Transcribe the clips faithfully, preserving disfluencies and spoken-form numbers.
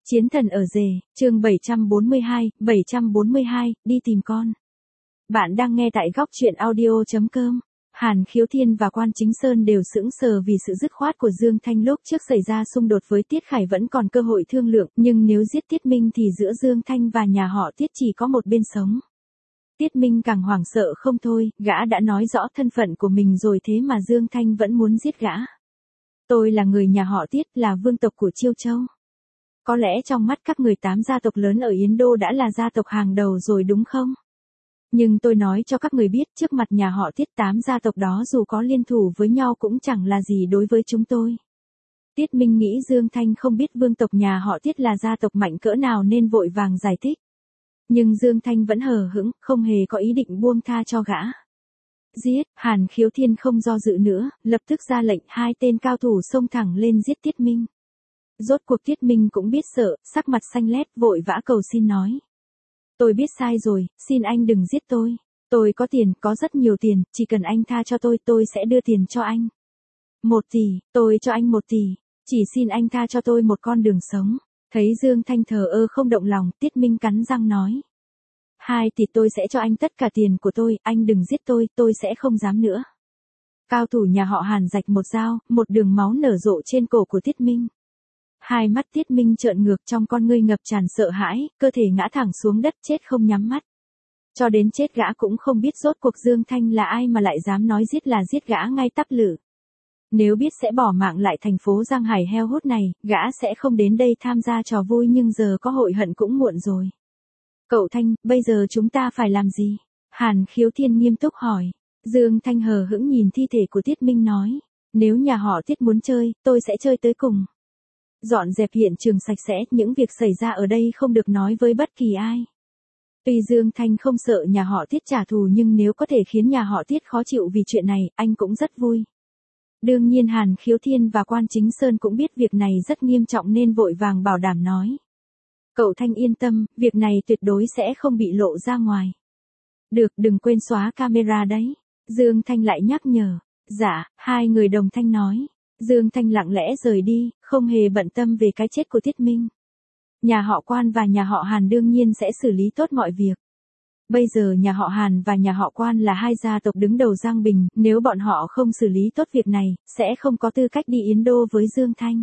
Chiến thần ở rể, chương bảy trăm bốn mươi hai, bảy trăm bốn mươi hai, đi tìm con. Bạn đang nghe tại góc truyện audio chấm com. Hàn Khiếu Thiên và Quan Chính Sơn đều sững sờ vì sự dứt khoát của Dương Thanh lúc trước xảy ra xung đột với Tiết Khải vẫn còn cơ hội thương lượng, nhưng nếu giết Tiết Minh thì giữa Dương Thanh và nhà họ Tiết chỉ có một bên sống. Tiết Minh càng hoảng sợ không thôi, gã đã nói rõ thân phận của mình rồi thế mà Dương Thanh vẫn muốn giết gã. Tôi là người nhà họ Tiết, là vương tộc của Chiêu Châu. Có lẽ trong mắt các người tám gia tộc lớn ở Yến Đô đã là gia tộc hàng đầu rồi đúng không? Nhưng tôi nói cho các người biết trước mặt nhà họ Tiết tám gia tộc đó dù có liên thủ với nhau cũng chẳng là gì đối với chúng tôi. Tiết Minh nghĩ Dương Thanh không biết vương tộc nhà họ Tiết là gia tộc mạnh cỡ nào nên vội vàng giải thích. Nhưng Dương Thanh vẫn hờ hững, không hề có ý định buông tha cho gã. Giết, Hàn Khiếu Thiên không do dự nữa, lập tức ra lệnh hai tên cao thủ xông thẳng lên giết Tiết Minh. Rốt cuộc Tiết Minh cũng biết sợ, sắc mặt xanh lét vội vã cầu xin nói. Tôi biết sai rồi, xin anh đừng giết tôi. Tôi có tiền, có rất nhiều tiền, chỉ cần anh tha cho tôi, tôi sẽ đưa tiền cho anh. Một tỷ, tôi cho anh một tỷ, chỉ xin anh tha cho tôi một con đường sống. Thấy Dương Thanh thờ ơ không động lòng, Tiết Minh cắn răng nói. Hai tỷ tôi sẽ cho anh tất cả tiền của tôi, anh đừng giết tôi, tôi sẽ không dám nữa. Cao thủ nhà họ Hàn rạch một dao, một đường máu nở rộ trên cổ của Tiết Minh. Hai mắt Tiết Minh trợn ngược trong con ngươi ngập tràn sợ hãi, cơ thể ngã thẳng xuống đất chết không nhắm mắt. Cho đến chết gã cũng không biết rốt cuộc Dương Thanh là ai mà lại dám nói giết là giết gã ngay tắp lử. Nếu biết sẽ bỏ mạng lại thành phố Giang Hải heo hút này, gã sẽ không đến đây tham gia trò vui nhưng giờ có hội hận cũng muộn rồi. Cậu Thanh, bây giờ chúng ta phải làm gì? Hàn Khiếu Thiên nghiêm túc hỏi. Dương Thanh hờ hững nhìn thi thể của Tiết Minh nói. Nếu nhà họ Tiết muốn chơi, tôi sẽ chơi tới cùng. Dọn dẹp hiện trường sạch sẽ, những việc xảy ra ở đây không được nói với bất kỳ ai. Tuy Dương Thanh không sợ nhà họ Tiết trả thù nhưng nếu có thể khiến nhà họ Tiết khó chịu vì chuyện này, anh cũng rất vui. Đương nhiên Hàn Khiếu Thiên và Quan Chính Sơn cũng biết việc này rất nghiêm trọng nên vội vàng bảo đảm nói. Cậu Thanh yên tâm, việc này tuyệt đối sẽ không bị lộ ra ngoài. Được, đừng quên xóa camera đấy. Dương Thanh lại nhắc nhở. Dạ, hai người đồng thanh nói. Dương Thanh lặng lẽ rời đi, không hề bận tâm về cái chết của Tiết Minh. Nhà họ Quan và nhà họ Hàn đương nhiên sẽ xử lý tốt mọi việc. Bây giờ nhà họ Hàn và nhà họ Quan là hai gia tộc đứng đầu Giang Bình, nếu bọn họ không xử lý tốt việc này, sẽ không có tư cách đi Yến Đô với Dương Thanh.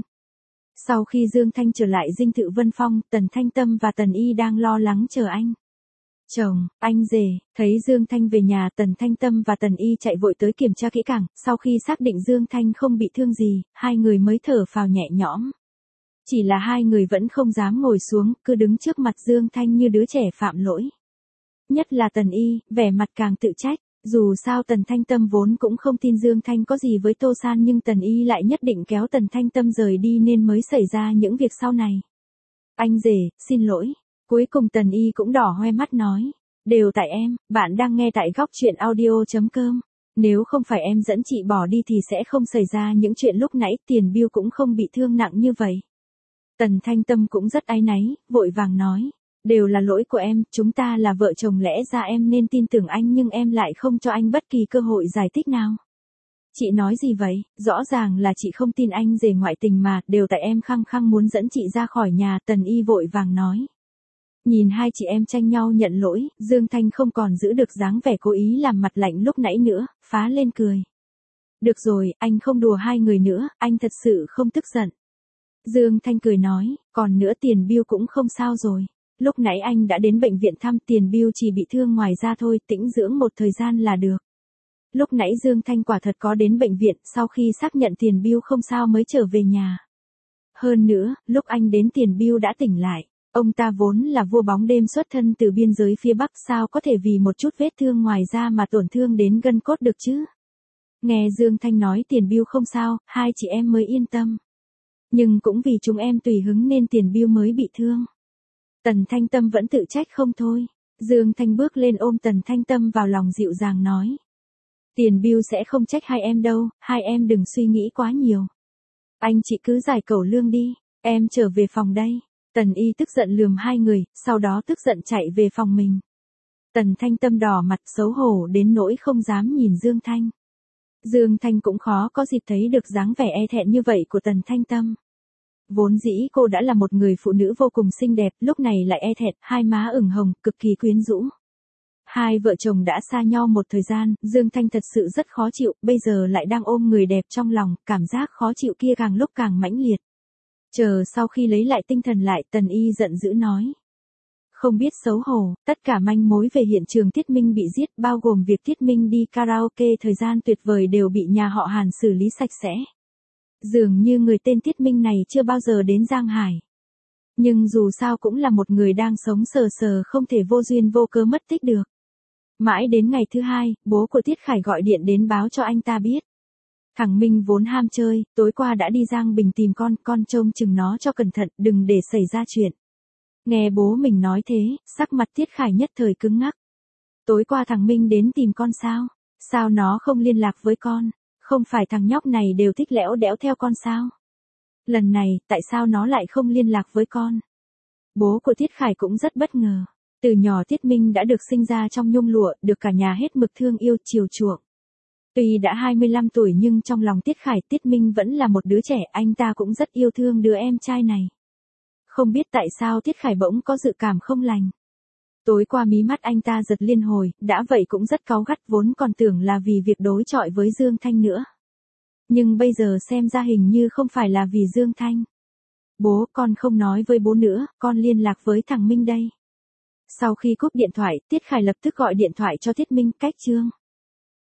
Sau khi Dương Thanh trở lại dinh thự Vân Phong, Tần Thanh Tâm và Tần Y đang lo lắng chờ anh. Chồng, anh rể, thấy Dương Thanh về nhà Tần Thanh Tâm và Tần Y chạy vội tới kiểm tra kỹ càng, sau khi xác định Dương Thanh không bị thương gì, hai người mới thở phào nhẹ nhõm. Chỉ là hai người vẫn không dám ngồi xuống, cứ đứng trước mặt Dương Thanh như đứa trẻ phạm lỗi. Nhất là Tần Y, vẻ mặt càng tự trách, dù sao Tần Thanh Tâm vốn cũng không tin Dương Thanh có gì với Tô San nhưng Tần Y lại nhất định kéo Tần Thanh Tâm rời đi nên mới xảy ra những việc sau này. Anh rể, xin lỗi. Cuối cùng Tần Y cũng đỏ hoe mắt nói. Đều tại em, bạn đang nghe tại góc truyện audio chấm com. Nếu không phải em dẫn chị bỏ đi thì sẽ không xảy ra những chuyện lúc nãy, Tiền Biêu cũng không bị thương nặng như vậy. Tần Thanh Tâm cũng rất áy náy, vội vàng nói. Đều là lỗi của em, chúng ta là vợ chồng lẽ ra em nên tin tưởng anh nhưng em lại không cho anh bất kỳ cơ hội giải thích nào. Chị nói gì vậy, rõ ràng là chị không tin anh rể ngoại tình mà, đều tại em khăng khăng muốn dẫn chị ra khỏi nhà, Tần Y vội vàng nói. Nhìn hai chị em tranh nhau nhận lỗi, Dương Thanh không còn giữ được dáng vẻ cố ý làm mặt lạnh lúc nãy nữa, phá lên cười. Được rồi, anh không đùa hai người nữa, anh thật sự không tức giận. Dương Thanh cười nói, còn nữa Tiền Biêu cũng không sao rồi. Lúc nãy anh đã đến bệnh viện thăm, Tiền Biêu chỉ bị thương ngoài da thôi, tĩnh dưỡng một thời gian là được. Lúc nãy Dương Thanh quả thật có đến bệnh viện, sau khi xác nhận Tiền Biêu không sao mới trở về nhà. Hơn nữa, lúc anh đến Tiền Biêu đã tỉnh lại. Ông ta vốn là vua bóng đêm xuất thân từ biên giới phía Bắc, sao có thể vì một chút vết thương ngoài da mà tổn thương đến gân cốt được chứ? Nghe Dương Thanh nói Tiền Biêu không sao, hai chị em mới yên tâm. Nhưng cũng vì chúng em tùy hứng nên Tiền Biêu mới bị thương. Tần Thanh Tâm vẫn tự trách không thôi. Dương Thanh bước lên ôm Tần Thanh Tâm vào lòng dịu dàng nói. Tiền Biêu sẽ không trách hai em đâu, hai em đừng suy nghĩ quá nhiều. Anh chị cứ giải cẩu lương đi, em trở về phòng đây. Tần Y tức giận lườm hai người, sau đó tức giận chạy về phòng mình. Tần Thanh Tâm đỏ mặt xấu hổ đến nỗi không dám nhìn Dương Thanh. Dương Thanh cũng khó có dịp thấy được dáng vẻ e thẹn như vậy của Tần Thanh Tâm. Vốn dĩ cô đã là một người phụ nữ vô cùng xinh đẹp, lúc này lại e thẹn, hai má ửng hồng, cực kỳ quyến rũ. Hai vợ chồng đã xa nhau một thời gian, Dương Thanh thật sự rất khó chịu, bây giờ lại đang ôm người đẹp trong lòng, cảm giác khó chịu kia càng lúc càng mãnh liệt. Chờ sau khi lấy lại tinh thần lại, Tần Y giận dữ nói. Không biết xấu hổ, tất cả manh mối về hiện trường Tiết Minh bị giết, bao gồm việc Tiết Minh đi karaoke thời gian tuyệt vời đều bị nhà họ Hàn xử lý sạch sẽ. Dường như người tên Tiết Minh này chưa bao giờ đến Giang Hải. Nhưng dù sao cũng là một người đang sống sờ sờ không thể vô duyên vô cớ mất tích được. Mãi đến ngày thứ hai, bố của Tiết Khải gọi điện đến báo cho anh ta biết. Thằng Minh vốn ham chơi, tối qua đã đi Giang Bình tìm con, con trông chừng nó cho cẩn thận, đừng để xảy ra chuyện. Nghe bố mình nói thế, sắc mặt Tiết Khải nhất thời cứng ngắc. Tối qua thằng Minh đến tìm con sao? Sao nó không liên lạc với con? Không phải thằng nhóc này đều thích lẽo đẽo theo con sao? Lần này, tại sao nó lại không liên lạc với con? Bố của Tiết Khải cũng rất bất ngờ. Từ nhỏ Tiết Minh đã được sinh ra trong nhung lụa, được cả nhà hết mực thương yêu chiều chuộng. Tuy đã hai mươi lăm tuổi nhưng trong lòng Tiết Khải, Tiết Minh vẫn là một đứa trẻ, anh ta cũng rất yêu thương đứa em trai này. Không biết tại sao Tiết Khải bỗng có dự cảm không lành. Tối qua mí mắt anh ta giật liên hồi, đã vậy cũng rất cáu gắt, vốn còn tưởng là vì việc đối chọi với Dương Thanh nữa. Nhưng bây giờ xem ra hình như không phải là vì Dương Thanh. Bố, con không nói với bố nữa, con liên lạc với thằng Minh đây. Sau khi cúp điện thoại, Tiết Khải lập tức gọi điện thoại cho Tiết Minh, cách chương.